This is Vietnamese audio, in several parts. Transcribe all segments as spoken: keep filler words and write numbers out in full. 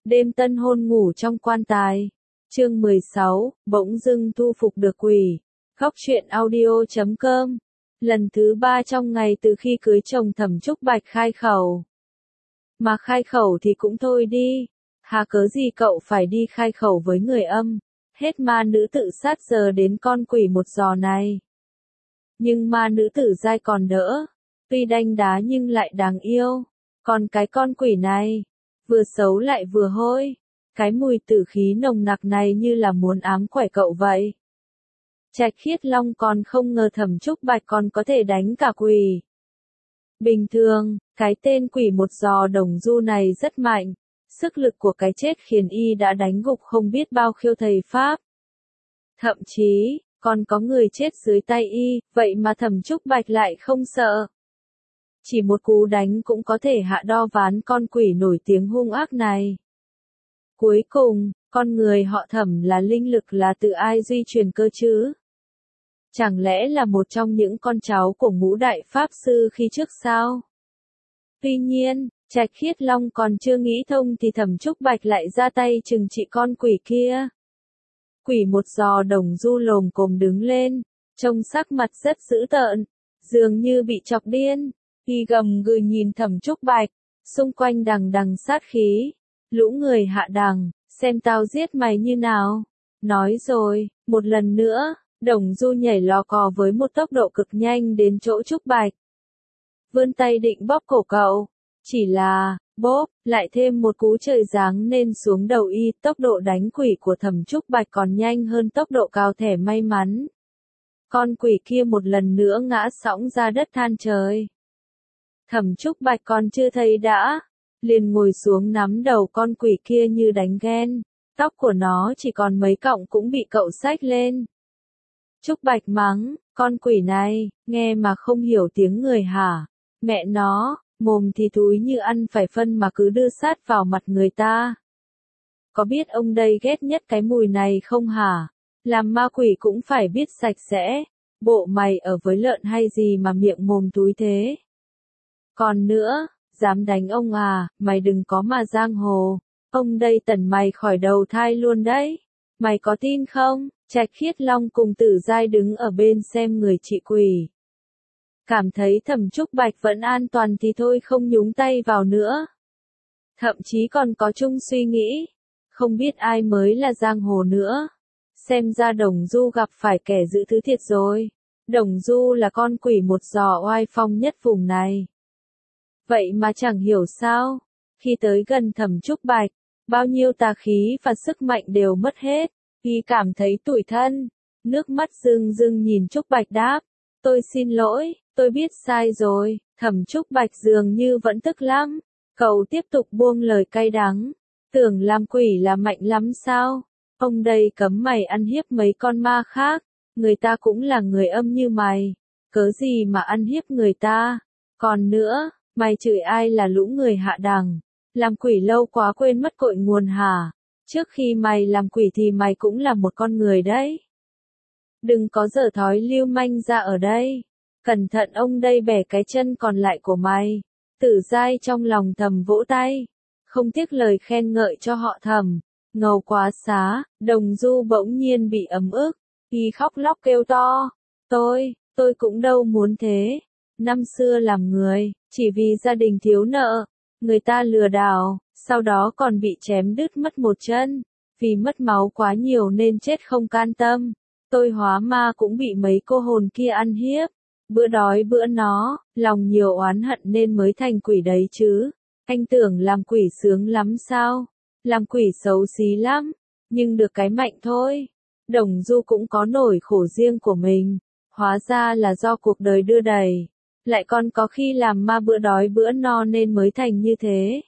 Đêm tân hôn ngủ trong quan tài. Chương mười sáu, bỗng dưng thu phục được quỷ. Góc truyện audio chấm com. Lần thứ ba trong ngày từ khi cưới chồng Thẩm Trúc Bạch khai khẩu. Mà khai khẩu thì cũng thôi đi. Hà cớ gì cậu phải đi khai khẩu với người âm. Hết ma nữ tự sát giờ đến con quỷ một giò này. Nhưng ma nữ tử giai còn đỡ. Tuy đanh đá nhưng lại đáng yêu. Còn cái con quỷ này, vừa xấu lại vừa hôi. Cái mùi tử khí nồng nặc này như là muốn ám quẻ cậu vậy. Trạch Khiết Long còn không ngờ Thẩm Trúc Bạch còn có thể đánh cả quỷ. Bình thường, cái tên quỷ một giò đồng du này rất mạnh. Sức lực của cái chết khiến y đã đánh gục không biết bao khiêu thầy Pháp. Thậm chí, còn có người chết dưới tay y, vậy mà Thẩm Trúc Bạch lại không sợ. Chỉ một cú đánh cũng có thể hạ đo ván con quỷ nổi tiếng hung ác này. Cuối cùng, con người họ Thẩm là linh lực là từ ai duy truyền cơ chứ? Chẳng lẽ là một trong những con cháu của ngũ đại pháp sư khi trước sao? Tuy nhiên, Trạch Khiết Long còn chưa nghĩ thông thì Thẩm Trúc Bạch lại ra tay trừng trị con quỷ kia. Quỷ một giò đồng du lồm cồm đứng lên, trông sắc mặt rất dữ tợn, dường như bị chọc điên. Y gầm gừ nhìn Thẩm Trúc Bạch, xung quanh đằng đằng sát khí. Lũ người hạ đằng, xem tao giết mày như nào. Nói rồi, một lần nữa, đồng du nhảy lò cò với một tốc độ cực nhanh đến chỗ Trúc Bạch. Vươn tay định bóp cổ cậu. Chỉ là, bóp, lại thêm một cú trời giáng nên xuống đầu y. Tốc độ đánh quỷ của Thẩm Trúc Bạch còn nhanh hơn tốc độ cào thẻ may mắn. Con quỷ kia một lần nữa ngã sõng ra đất than trời. Thẩm Trúc Bạch còn chưa thấy đã, liền ngồi xuống nắm đầu con quỷ kia như đánh ghen. Tóc của nó chỉ còn mấy cọng cũng bị cậu xách lên. Trúc Bạch mắng, con quỷ này, nghe mà không hiểu tiếng người hả? Mẹ nó, mồm thì thúi như ăn phải phân mà cứ đưa sát vào mặt người ta. Có biết ông đây ghét nhất cái mùi này không hả? Làm ma quỷ cũng phải biết sạch sẽ. Bộ mày ở với lợn hay gì mà miệng mồm túi thế? Còn nữa, dám đánh ông à, mày đừng có mà giang hồ. Ông đây tẩn mày khỏi đầu thai luôn đấy. Mày có tin không? Trạch Khiết Long cùng Tử Giai đứng ở bên xem người trị quỷ. Cảm thấy Thẩm Trúc Bạch vẫn an toàn thì thôi không nhúng tay vào nữa. Thậm chí còn có chung suy nghĩ. Không biết ai mới là giang hồ nữa. Xem ra Đồng Du gặp phải kẻ giữ thứ thiệt rồi. Đồng Du là con quỷ một giò oai phong nhất vùng này. Vậy mà chẳng hiểu sao, khi tới gần Thẩm Trúc Bạch, bao nhiêu tà khí và sức mạnh đều mất hết, y cảm thấy tủi thân, nước mắt rưng rưng nhìn Trúc Bạch đáp, tôi xin lỗi, tôi biết sai rồi. Thẩm Trúc Bạch dường như vẫn tức lắm, cậu tiếp tục buông lời cay đắng, tưởng làm quỷ là mạnh lắm sao, ông đây cấm mày ăn hiếp mấy con ma khác, người ta cũng là người âm như mày, cớ gì mà ăn hiếp người ta, còn nữa, mày chửi ai là lũ người hạ đằng, làm quỷ lâu quá quên mất cội nguồn hả? Trước khi mày làm quỷ thì mày cũng là một con người đấy. Đừng có dở thói lưu manh ra ở đây. Cẩn thận ông đây bẻ cái chân còn lại của mày. Tử Giai trong lòng thầm vỗ tay. Không tiếc lời khen ngợi cho họ Thẩm. Ngầu quá xá, Đồng Du bỗng nhiên bị ấm ức. Y khóc lóc kêu to. Tôi, tôi cũng đâu muốn thế. Năm xưa làm người, chỉ vì gia đình thiếu nợ, người ta lừa đảo, sau đó còn bị chém đứt mất một chân, vì mất máu quá nhiều nên chết không can tâm. Tôi hóa ma cũng bị mấy cô hồn kia ăn hiếp, bữa đói bữa nó, lòng nhiều oán hận nên mới thành quỷ đấy chứ. Anh tưởng làm quỷ sướng lắm sao? Làm quỷ xấu xí lắm, nhưng được cái mạnh thôi. Đồng Du cũng có nỗi khổ riêng của mình, hóa ra là do cuộc đời đưa đẩy. Lại còn có khi làm ma bữa đói bữa no nên mới thành như thế.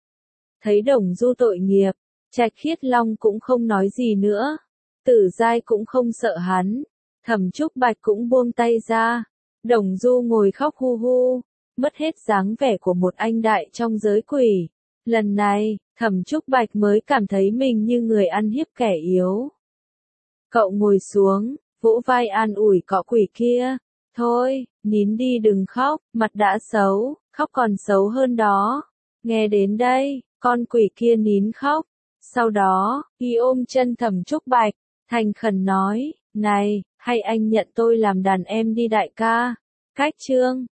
Thấy Đồng Du tội nghiệp, Trạch Khiết Long cũng không nói gì nữa. Tử Giai cũng không sợ hắn. Thẩm Trúc Bạch cũng buông tay ra. Đồng Du ngồi khóc hu hu, mất hết dáng vẻ của một anh đại trong giới quỷ. Lần này, Thẩm Trúc Bạch mới cảm thấy mình như người ăn hiếp kẻ yếu. Cậu ngồi xuống, vỗ vai an ủi cọ quỷ kia. Thôi, nín đi đừng khóc, mặt đã xấu, khóc còn xấu hơn đó. Nghe đến đây, con quỷ kia nín khóc, Sau đó, y ôm chân Thẩm Trúc Bạch, thành khẩn nói, này, hay anh nhận tôi làm đàn em đi đại ca. Cách Trương